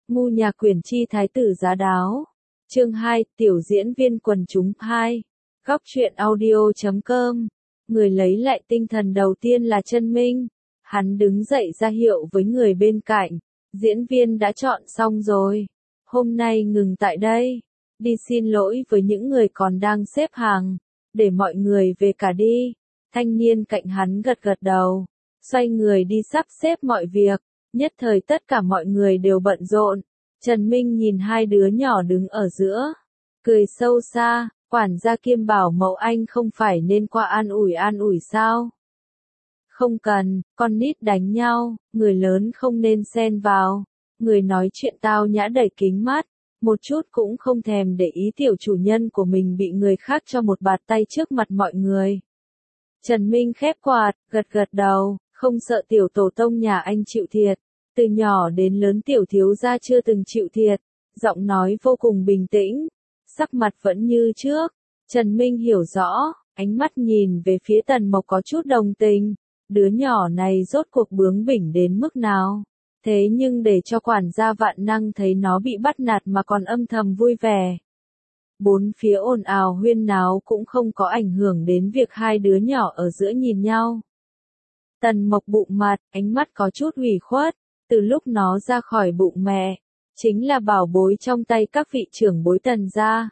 Ngu nhà quyển chi thái tử giá đáo. Chương 2, tiểu diễn viên quần chúng 2. Góc truyện audio.com. Người lấy lại tinh thần đầu tiên là Trần Minh. Hắn đứng dậy ra hiệu với người bên cạnh. Diễn viên đã chọn xong rồi. Hôm nay ngừng tại đây. Đi xin lỗi với những người còn đang xếp hàng. Để mọi người về cả đi. Thanh niên cạnh hắn gật gật đầu. Xoay người đi sắp xếp mọi việc. Nhất thời tất cả mọi người đều bận rộn. Trần Minh nhìn hai đứa nhỏ đứng ở giữa. Cười sâu xa, quản gia kiêm bảo mẫu anh không phải nên qua an ủi sao? Không cần, con nít đánh nhau, người lớn không nên xen vào. Người nói chuyện tao nhã đẩy kính mắt, một chút cũng không thèm để ý tiểu chủ nhân của mình bị người khác cho một bạt tay trước mặt mọi người. Trần Minh khép quạt, gật gật đầu, không sợ tiểu tổ tông nhà anh chịu thiệt. Từ nhỏ đến lớn tiểu thiếu gia chưa từng chịu thiệt, giọng nói vô cùng bình tĩnh, sắc mặt vẫn như trước. Trần Minh hiểu rõ, ánh mắt nhìn về phía Tần Mộc có chút đồng tình, đứa nhỏ này rốt cuộc bướng bỉnh đến mức nào. Thế nhưng để cho quản gia Vạn Năng thấy nó bị bắt nạt mà còn âm thầm vui vẻ. Bốn phía ồn ào huyên náo cũng không có ảnh hưởng đến việc hai đứa nhỏ ở giữa nhìn nhau. Tần Mộc bụng mặt, ánh mắt có chút ủy khuất. Từ lúc nó ra khỏi bụng mẹ, chính là bảo bối trong tay các vị trưởng bối Tần gia.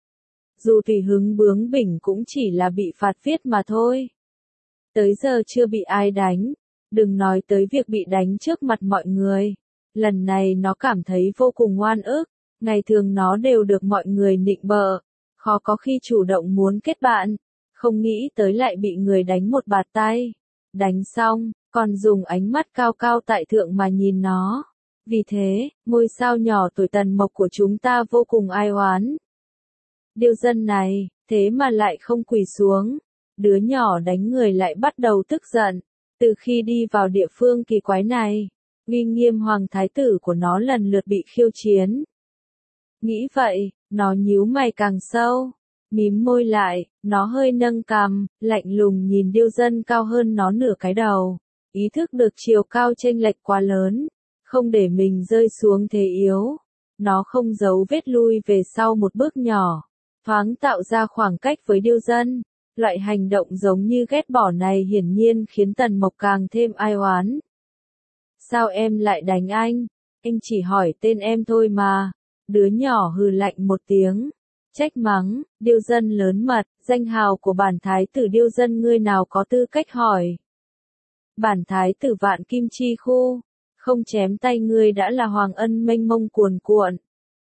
Dù tùy hứng bướng bỉnh cũng chỉ là bị phạt viết mà thôi. Tới giờ chưa bị ai đánh, đừng nói tới việc bị đánh trước mặt mọi người. Lần này nó cảm thấy vô cùng oan ức, ngày thường nó đều được mọi người nịnh bợ, khó có khi chủ động muốn kết bạn, không nghĩ tới lại bị người đánh một bạt tay. Đánh xong, còn dùng ánh mắt cao cao tại thượng mà nhìn nó. Vì thế, ngôi sao nhỏ tuổi Tần Mộc của chúng ta vô cùng ai oán. Điêu dân này, thế mà lại không quỳ xuống. Đứa nhỏ đánh người lại bắt đầu tức giận. Từ khi đi vào địa phương kỳ quái này, uy nghiêm hoàng thái tử của nó lần lượt bị khiêu chiến. Nghĩ vậy, nó nhíu mày càng sâu. Mím môi lại, nó hơi nâng cằm, lạnh lùng nhìn điêu dân cao hơn nó nửa cái đầu. Ý thức được chiều cao chênh lệch quá lớn, không để mình rơi xuống thế yếu. Nó không giấu vết lui về sau một bước nhỏ, thoáng tạo ra khoảng cách với điêu dân. Loại hành động giống như ghét bỏ này hiển nhiên khiến Tần Mộc càng thêm ai oán. Sao em lại đánh anh? Anh chỉ hỏi tên em thôi mà. Đứa nhỏ hừ lạnh một tiếng. Trách mắng, điêu dân lớn mật, danh hào của bản thái tử điêu dân ngươi nào có tư cách hỏi. Bản thái tử Vạn Kim Chi Khu, không chém tay ngươi đã là hoàng ân mênh mông cuồn cuộn.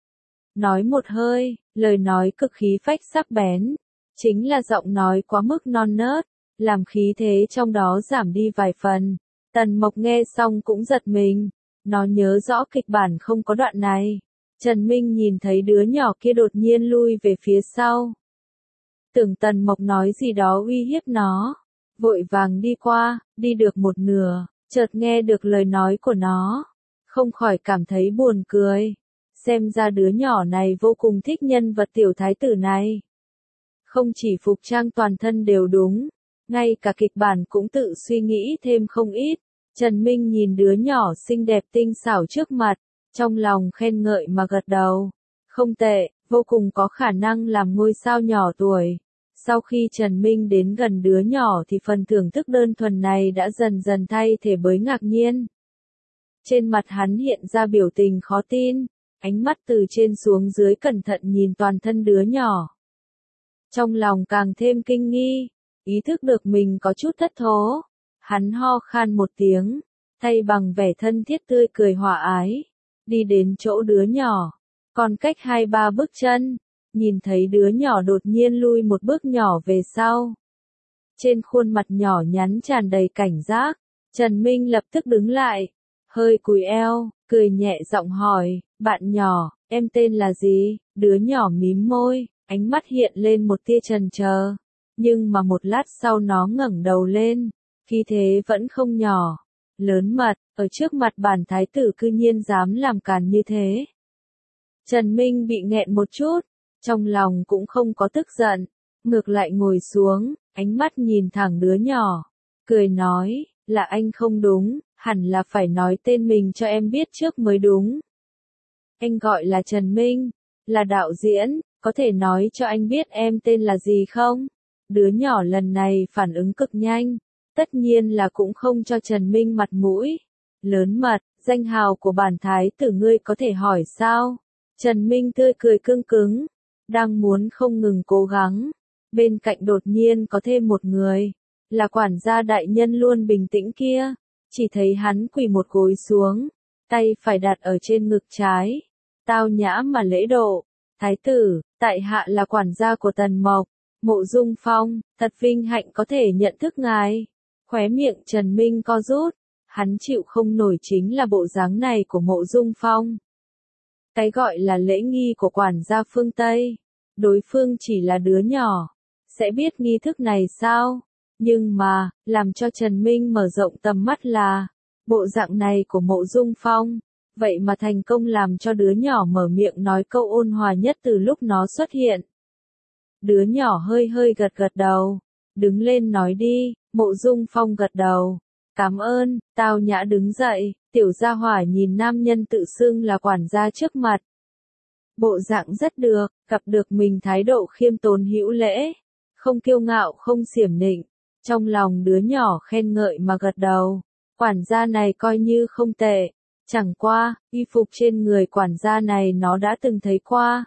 Nói một hơi, lời nói cực khí phách sắc bén, chính là giọng nói quá mức non nớt, làm khí thế trong đó giảm đi vài phần. Tần Mộc nghe xong cũng giật mình, nó nhớ rõ kịch bản không có đoạn này. Trần Minh nhìn thấy đứa nhỏ kia đột nhiên lui về phía sau. Tưởng Tần Mộc nói gì đó uy hiếp nó. Vội vàng đi qua, đi được một nửa, chợt nghe được lời nói của nó. Không khỏi cảm thấy buồn cười. Xem ra đứa nhỏ này vô cùng thích nhân vật tiểu thái tử này. Không chỉ phục trang toàn thân đều đúng, ngay cả kịch bản cũng tự suy nghĩ thêm không ít. Trần Minh nhìn đứa nhỏ xinh đẹp tinh xảo trước mặt. Trong lòng khen ngợi mà gật đầu. Không tệ, vô cùng có khả năng làm ngôi sao nhỏ tuổi. Sau khi Trần Minh đến gần đứa nhỏ thì phần thưởng thức đơn thuần này đã dần dần thay thế bởi ngạc nhiên. Trên mặt hắn hiện ra biểu tình khó tin, ánh mắt từ trên xuống dưới cẩn thận nhìn toàn thân đứa nhỏ. Trong lòng càng thêm kinh nghi, ý thức được mình có chút thất thố. Hắn ho khan một tiếng, thay bằng vẻ thân thiết tươi cười hòa ái. Đi đến chỗ đứa nhỏ, còn cách 2-3 bước chân, nhìn thấy đứa nhỏ đột nhiên lui một bước nhỏ về sau. Trên khuôn mặt nhỏ nhắn tràn đầy cảnh giác, Trần Minh lập tức đứng lại, hơi cúi eo, cười nhẹ giọng hỏi, bạn nhỏ, em tên là gì? Đứa nhỏ mím môi, ánh mắt hiện lên một tia chần chờ, nhưng mà một lát sau nó ngẩng đầu lên, khí thế vẫn không nhỏ. Lớn mật, ở trước mặt bản thái tử cư nhiên dám làm càn như thế. Trần Minh bị nghẹn một chút, trong lòng cũng không có tức giận, ngược lại ngồi xuống, ánh mắt nhìn thẳng đứa nhỏ, cười nói, là anh không đúng, hẳn là phải nói tên mình cho em biết trước mới đúng. Anh gọi là Trần Minh, là đạo diễn, có thể nói cho anh biết em tên là gì không? Đứa nhỏ lần này phản ứng cực nhanh, tất nhiên là cũng không cho Trần Minh mặt mũi. Lớn mật, danh hào của bản thái tử ngươi có thể hỏi sao? Trần Minh tươi cười cưng cứng, đang muốn không ngừng cố gắng. Bên cạnh đột nhiên có thêm một người, là quản gia đại nhân luôn bình tĩnh kia. Chỉ thấy hắn quỳ một gối xuống, tay phải đặt ở trên ngực trái. Tao nhã mà lễ độ, thái tử, tại hạ là quản gia của Tần Mộc, Mộ Dung Phong, thật vinh hạnh có thể nhận thức ngài. Khóe miệng Trần Minh co rút, hắn chịu không nổi chính là bộ dáng này của Mộ Dung Phong. Cái gọi là lễ nghi của quản gia phương Tây, đối phương chỉ là đứa nhỏ, sẽ biết nghi thức này sao? Nhưng mà, làm cho Trần Minh mở rộng tầm mắt là, bộ dạng này của Mộ Dung Phong, vậy mà thành công làm cho đứa nhỏ mở miệng nói câu ôn hòa nhất từ lúc nó xuất hiện. Đứa nhỏ hơi hơi gật gật đầu, đứng lên nói đi. Mộ Dung Phong gật đầu, cảm ơn. Tao nhã đứng dậy, tiểu gia hỏa nhìn nam nhân tự xưng là quản gia trước mặt. Bộ dạng rất được, gặp được mình thái độ khiêm tốn hữu lễ, không kiêu ngạo không xiểm nịnh. Trong lòng đứa nhỏ khen ngợi mà gật đầu, quản gia này coi như không tệ, chẳng qua, y phục trên người quản gia này nó đã từng thấy qua.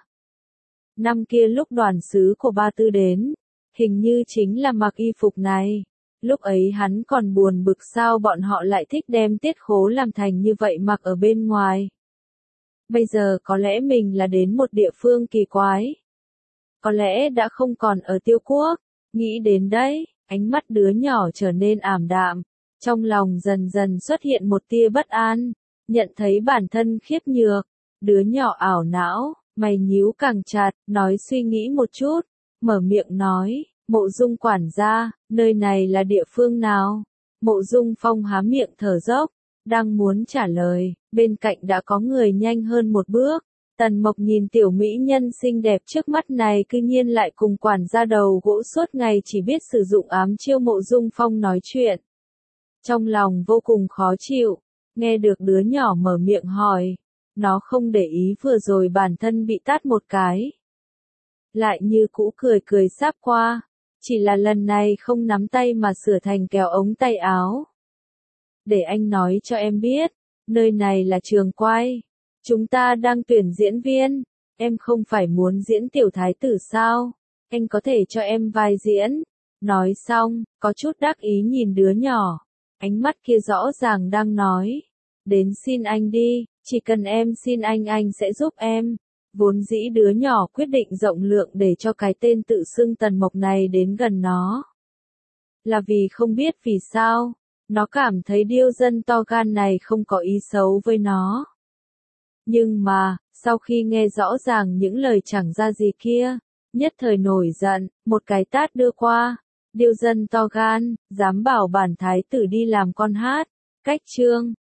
Năm kia lúc đoàn sứ của Ba Tư đến, hình như chính là mặc y phục này. Lúc ấy hắn còn buồn bực sao bọn họ lại thích đem tiết khố làm thành như vậy mặc ở bên ngoài. Bây giờ có lẽ mình là đến một địa phương kỳ quái. Có lẽ đã không còn ở Tiêu Quốc. Nghĩ đến đấy, ánh mắt đứa nhỏ trở nên ảm đạm. Trong lòng dần dần xuất hiện một tia bất an. Nhận thấy bản thân khiếp nhược. Đứa nhỏ ảo não, mày nhíu càng chặt, nói suy nghĩ một chút. Mở miệng nói, Mộ Dung quản gia, nơi này là địa phương nào? Mộ Dung Phong há miệng thở dốc, đang muốn trả lời, bên cạnh đã có người nhanh hơn một bước. Tần Mộc nhìn tiểu mỹ nhân xinh đẹp trước mắt này cư nhiên lại cùng quản gia đầu gỗ suốt ngày chỉ biết sử dụng ám chiêu Mộ Dung Phong nói chuyện. Trong lòng vô cùng khó chịu, nghe được đứa nhỏ mở miệng hỏi, nó không để ý vừa rồi bản thân bị tát một cái. Lại như cũ cười cười sáp qua, chỉ là lần này không nắm tay mà sửa thành kéo ống tay áo. Để anh nói cho em biết, nơi này là trường quay, chúng ta đang tuyển diễn viên, em không phải muốn diễn tiểu thái tử sao, anh có thể cho em vai diễn. Nói xong, có chút đắc ý nhìn đứa nhỏ, ánh mắt kia rõ ràng đang nói, đến xin anh đi, chỉ cần em xin anh sẽ giúp em. Vốn dĩ đứa nhỏ quyết định rộng lượng để cho cái tên tự xưng Tần Mộc này đến gần nó. Là vì không biết vì sao, nó cảm thấy điêu dân to gan này không có ý xấu với nó. Nhưng mà, sau khi nghe rõ ràng những lời chẳng ra gì kia, nhất thời nổi giận, một cái tát đưa qua. Điêu dân to gan, dám bảo bản thái tử đi làm con hát. Cách chương